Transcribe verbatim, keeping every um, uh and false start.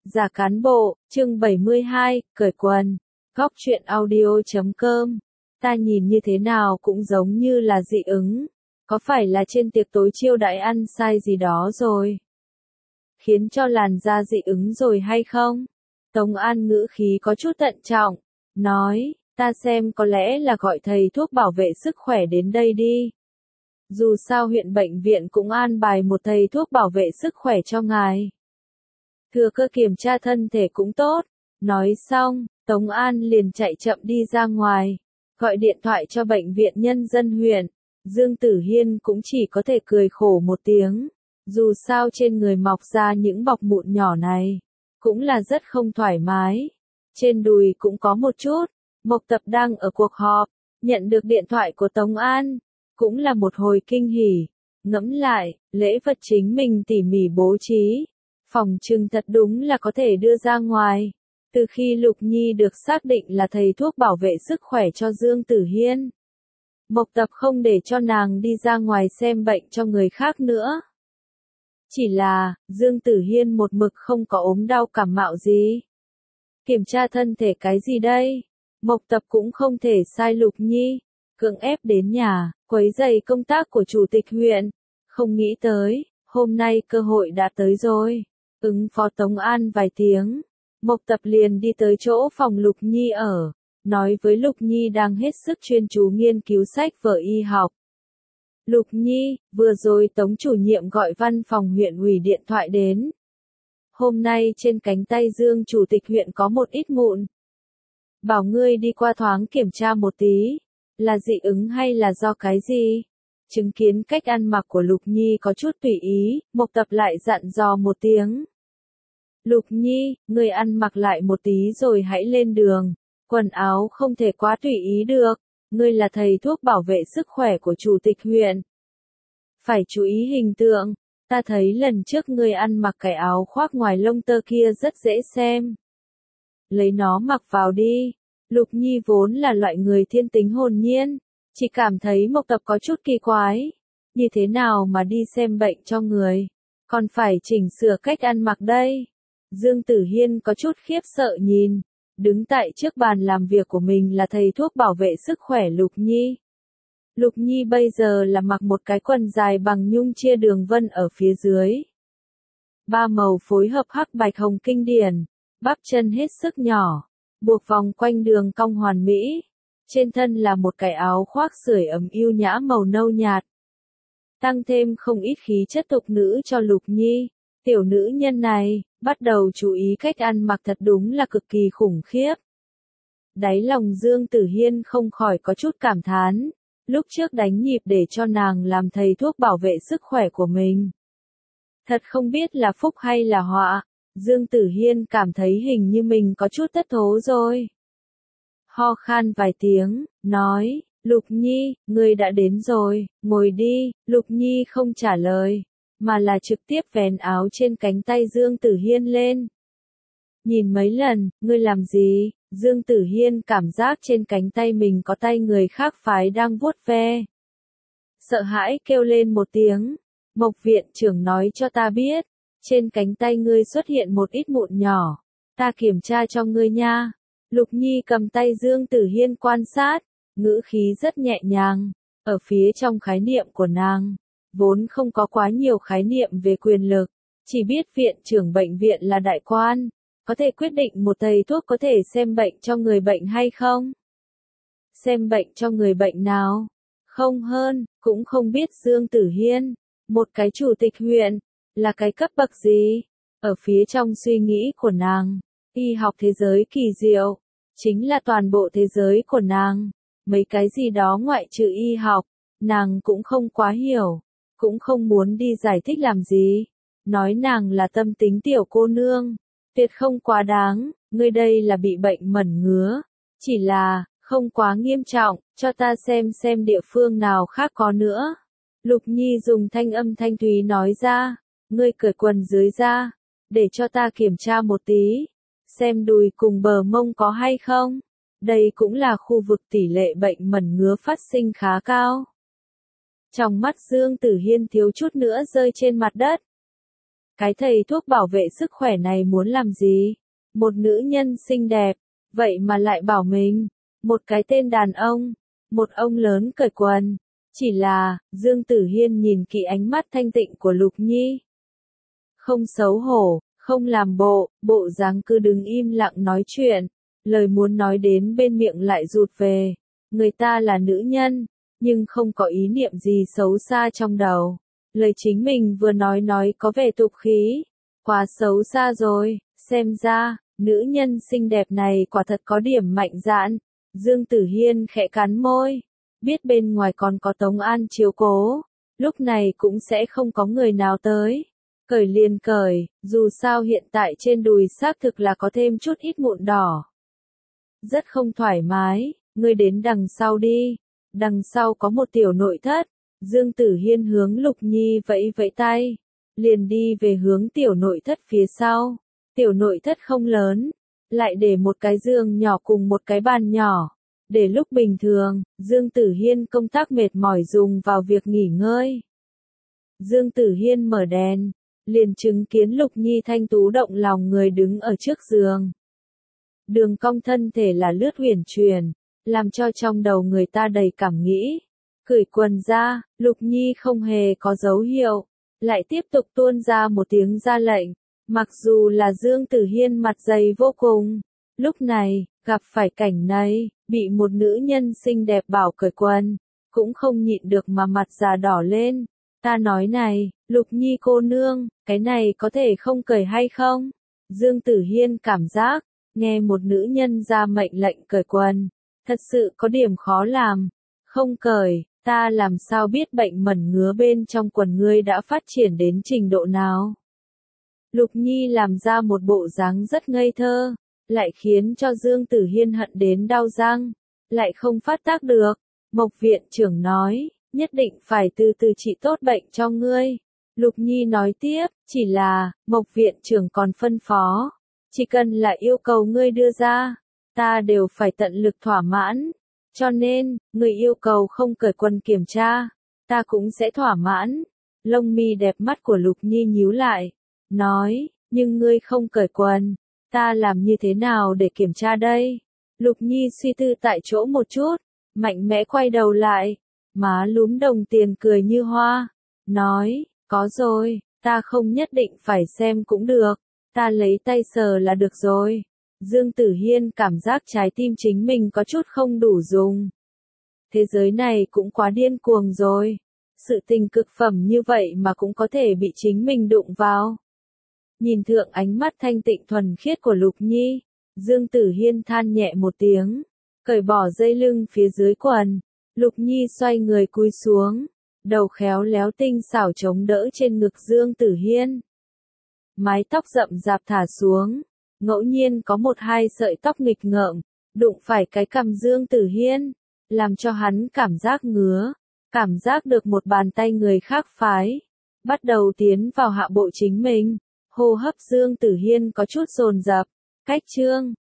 Giả cán bộ, chương bảy mươi hai, cởi quần. Góc truyện audio chấm com. Ta nhìn như thế nào cũng giống như là dị ứng. Có phải là trên tiệc tối chiêu đãi ăn sai gì đó rồi? Khiến cho làn da dị ứng rồi hay không? Tống An ngữ khí có chút thận trọng. Nói, ta xem có lẽ là gọi thầy thuốc bảo vệ sức khỏe đến đây đi. Dù sao huyện bệnh viện cũng an bài một thầy thuốc bảo vệ sức khỏe cho ngài. Thừa cơ kiểm tra thân thể cũng tốt. Nói xong, Tống An liền chạy chậm đi ra ngoài. Gọi điện thoại cho bệnh viện nhân dân huyện. Dương Tử Hiên cũng chỉ có thể cười khổ một tiếng. Dù sao trên người mọc ra những bọc mụn nhỏ này. Cũng là rất không thoải mái. Trên đùi cũng có một chút. Mộc Tập đang ở cuộc họp. Nhận được điện thoại của Tống An. Cũng là một hồi kinh hỉ. Ngẫm lại, lễ vật chính mình tỉ mỉ bố trí. Phòng trừng thật đúng là có thể đưa ra ngoài. Từ khi Lục Nhi được xác định là thầy thuốc bảo vệ sức khỏe cho Dương Tử Hiên. Mộc Tập không để cho nàng đi ra ngoài xem bệnh cho người khác nữa. Chỉ là, Dương Tử Hiên một mực không có ốm đau cảm mạo gì. Kiểm tra thân thể cái gì đây? Mộc Tập cũng không thể sai Lục Nhi. Cưỡng ép đến nhà, quấy rầy công tác của chủ tịch huyện. Không nghĩ tới, hôm nay cơ hội đã tới rồi. Ứng phó Tống An vài tiếng. Mộc Tập liền đi tới chỗ phòng Lục Nhi ở. Nói với Lục Nhi đang hết sức chuyên chú nghiên cứu sách vở y học. Lục Nhi, vừa rồi Tống chủ nhiệm gọi văn phòng huyện ủy điện thoại đến. Hôm nay trên cánh tay Dương chủ tịch huyện có một ít mụn. Bảo ngươi đi qua thoáng kiểm tra một tí. Là dị ứng hay là do cái gì? Chứng kiến cách ăn mặc của Lục Nhi có chút tùy ý, Mộc Tập lại dặn dò một tiếng. Lục Nhi, ngươi ăn mặc lại một tí rồi hãy lên đường. Quần áo không thể quá tùy ý được. Ngươi là thầy thuốc bảo vệ sức khỏe của chủ tịch huyện. Phải chú ý hình tượng. Ta thấy lần trước ngươi ăn mặc cái áo khoác ngoài lông tơ kia rất dễ xem. Lấy nó mặc vào đi. Lục Nhi vốn là loại người thiên tính hồn nhiên. Chỉ cảm thấy Mộc Tập có chút kỳ quái. Như thế nào mà đi xem bệnh cho người. Còn phải chỉnh sửa cách ăn mặc đây. Dương Tử Hiên có chút khiếp sợ nhìn. Đứng tại trước bàn làm việc của mình là thầy thuốc bảo vệ sức khỏe Lục Nhi. Lục Nhi bây giờ là mặc một cái quần dài bằng nhung chia đường vân ở phía dưới. Ba màu phối hợp hắc bạch hồng kinh điển. Bắp chân hết sức nhỏ. Buộc vòng quanh đường cong hoàn mỹ. Trên thân là một cái áo khoác sưởi ấm yêu nhã màu nâu nhạt. Tăng thêm không ít khí chất tục nữ cho Lục Nhi. Tiểu nữ nhân này, bắt đầu chú ý cách ăn mặc thật đúng là cực kỳ khủng khiếp. Đáy lòng Dương Tử Hiên không khỏi có chút cảm thán. Lúc trước đánh nhịp để cho nàng làm thầy thuốc bảo vệ sức khỏe của mình. Thật không biết là phúc hay là họa. Dương Tử Hiên cảm thấy hình như mình có chút thất thố rồi. Ho khan vài tiếng, nói, Lục Nhi, ngươi đã đến rồi, ngồi đi. Lục Nhi không trả lời, mà là trực tiếp vén áo trên cánh tay Dương Tử Hiên lên. Nhìn mấy lần, ngươi làm gì? Dương Tử Hiên cảm giác trên cánh tay mình có tay người khác phái đang vuốt ve. Sợ hãi kêu lên một tiếng. Mộc viện trưởng nói cho ta biết. Trên cánh tay ngươi xuất hiện một ít mụn nhỏ. Ta kiểm tra cho ngươi nha. Lục Nhi cầm tay Dương Tử Hiên quan sát. Ngữ khí rất nhẹ nhàng. Ở phía trong khái niệm của nàng. Vốn không có quá nhiều khái niệm về quyền lực. Chỉ biết viện trưởng bệnh viện là đại quan. Có thể quyết định một thầy thuốc có thể xem bệnh cho người bệnh hay không. Xem bệnh cho người bệnh nào. Không hơn, cũng không biết Dương Tử Hiên. Một cái chủ tịch huyện. Là cái cấp bậc gì? Ở phía trong suy nghĩ của nàng, y học thế giới kỳ diệu, chính là toàn bộ thế giới của nàng. Mấy cái gì đó ngoại trừ y học, nàng cũng không quá hiểu, cũng không muốn đi giải thích làm gì. Nói nàng là tâm tính tiểu cô nương, tuyệt không quá đáng, ngươi đây là bị bệnh mẩn ngứa. Chỉ là, không quá nghiêm trọng, cho ta xem xem địa phương nào khác có nữa. Lục Nhi dùng thanh âm thanh thúy nói ra. Ngươi cởi quần dưới ra, để cho ta kiểm tra một tí, xem đùi cùng bờ mông có hay không. Đây cũng là khu vực tỷ lệ bệnh mẩn ngứa phát sinh khá cao. Trong mắt Dương Tử Hiên thiếu chút nữa rơi trên mặt đất. Cái thầy thuốc bảo vệ sức khỏe này muốn làm gì? Một nữ nhân xinh đẹp, vậy mà lại bảo mình, một cái tên đàn ông, một ông lớn cởi quần. Chỉ là, Dương Tử Hiên nhìn kỹ ánh mắt thanh tịnh của Lục Nhi. Không xấu hổ, không làm bộ, bộ dáng cứ đứng im lặng nói chuyện, lời muốn nói đến bên miệng lại rụt về. Người ta là nữ nhân, nhưng không có ý niệm gì xấu xa trong đầu. Lời chính mình vừa nói nói có vẻ tục khí, quá xấu xa rồi, xem ra, nữ nhân xinh đẹp này quả thật có điểm mạnh dạn. Dương Tử Hiên khẽ cắn môi, biết bên ngoài còn có Tống An chiếu cố, lúc này cũng sẽ không có người nào tới. Cởi liền cởi, dù sao hiện tại trên đùi xác thực là có thêm chút ít mụn đỏ. Rất không thoải mái, ngươi đến đằng sau đi, đằng sau có một tiểu nội thất. Dương Tử Hiên hướng Lục Nhi vẫy vẫy tay, liền đi về hướng tiểu nội thất phía sau. Tiểu nội thất không lớn, lại để một cái giường nhỏ cùng một cái bàn nhỏ. Để lúc bình thường, Dương Tử Hiên công tác mệt mỏi dùng vào việc nghỉ ngơi. Dương Tử Hiên mở đèn, liền chứng kiến Lục Nhi thanh tú động lòng người đứng ở trước giường. Đường cong thân thể là lướt huyền chuyển, làm cho trong đầu người ta đầy cảm nghĩ. Cởi quần ra, Lục Nhi không hề có dấu hiệu, lại tiếp tục tuôn ra một tiếng ra lệnh. Mặc dù là Dương Tử Hiên mặt dày vô cùng, lúc này, gặp phải cảnh này, bị một nữ nhân xinh đẹp bảo cởi quần, cũng không nhịn được mà mặt già đỏ lên. Ta nói này, Lục Nhi cô nương, cái này có thể không cởi hay không? Dương Tử Hiên cảm giác, nghe một nữ nhân ra mệnh lệnh cởi quần, thật sự có điểm khó làm. Không cởi, ta làm sao biết bệnh mẩn ngứa bên trong quần ngươi đã phát triển đến trình độ nào? Lục Nhi làm ra một bộ dáng rất ngây thơ, lại khiến cho Dương Tử Hiên hận đến đau răng, lại không phát tác được. Mộc viện trưởng nói, nhất định phải từ từ trị tốt bệnh cho ngươi. Lục Nhi nói tiếp, chỉ là, Mộc viện trưởng còn phân phó, chỉ cần là yêu cầu ngươi đưa ra, ta đều phải tận lực thỏa mãn. Cho nên, người yêu cầu không cởi quần kiểm tra, ta cũng sẽ thỏa mãn. Lông mi đẹp mắt của Lục Nhi nhíu lại, nói, nhưng ngươi không cởi quần, ta làm như thế nào để kiểm tra đây? Lục Nhi suy tư tại chỗ một chút, mạnh mẽ quay đầu lại, má lúm đồng tiền cười như hoa, nói, có rồi, ta không nhất định phải xem cũng được, ta lấy tay sờ là được rồi. Dương Tử Hiên cảm giác trái tim chính mình có chút không đủ dùng. Thế giới này cũng quá điên cuồng rồi. Sự tình cực phẩm như vậy mà cũng có thể bị chính mình đụng vào. Nhìn thượng ánh mắt thanh tịnh thuần khiết của Lục Nhi, Dương Tử Hiên than nhẹ một tiếng, cởi bỏ dây lưng phía dưới quần. Lục Nhi xoay người cúi xuống, đầu khéo léo tinh xảo chống đỡ trên ngực Dương Tử Hiên. Mái tóc rậm rạp thả xuống. Ngẫu nhiên có một hai sợi tóc nghịch ngợm, đụng phải cái cằm Dương Tử Hiên, làm cho hắn cảm giác ngứa, cảm giác được một bàn tay người khác phái, bắt đầu tiến vào hạ bộ chính mình, hô hấp Dương Tử Hiên có chút dồn dập, cách chương,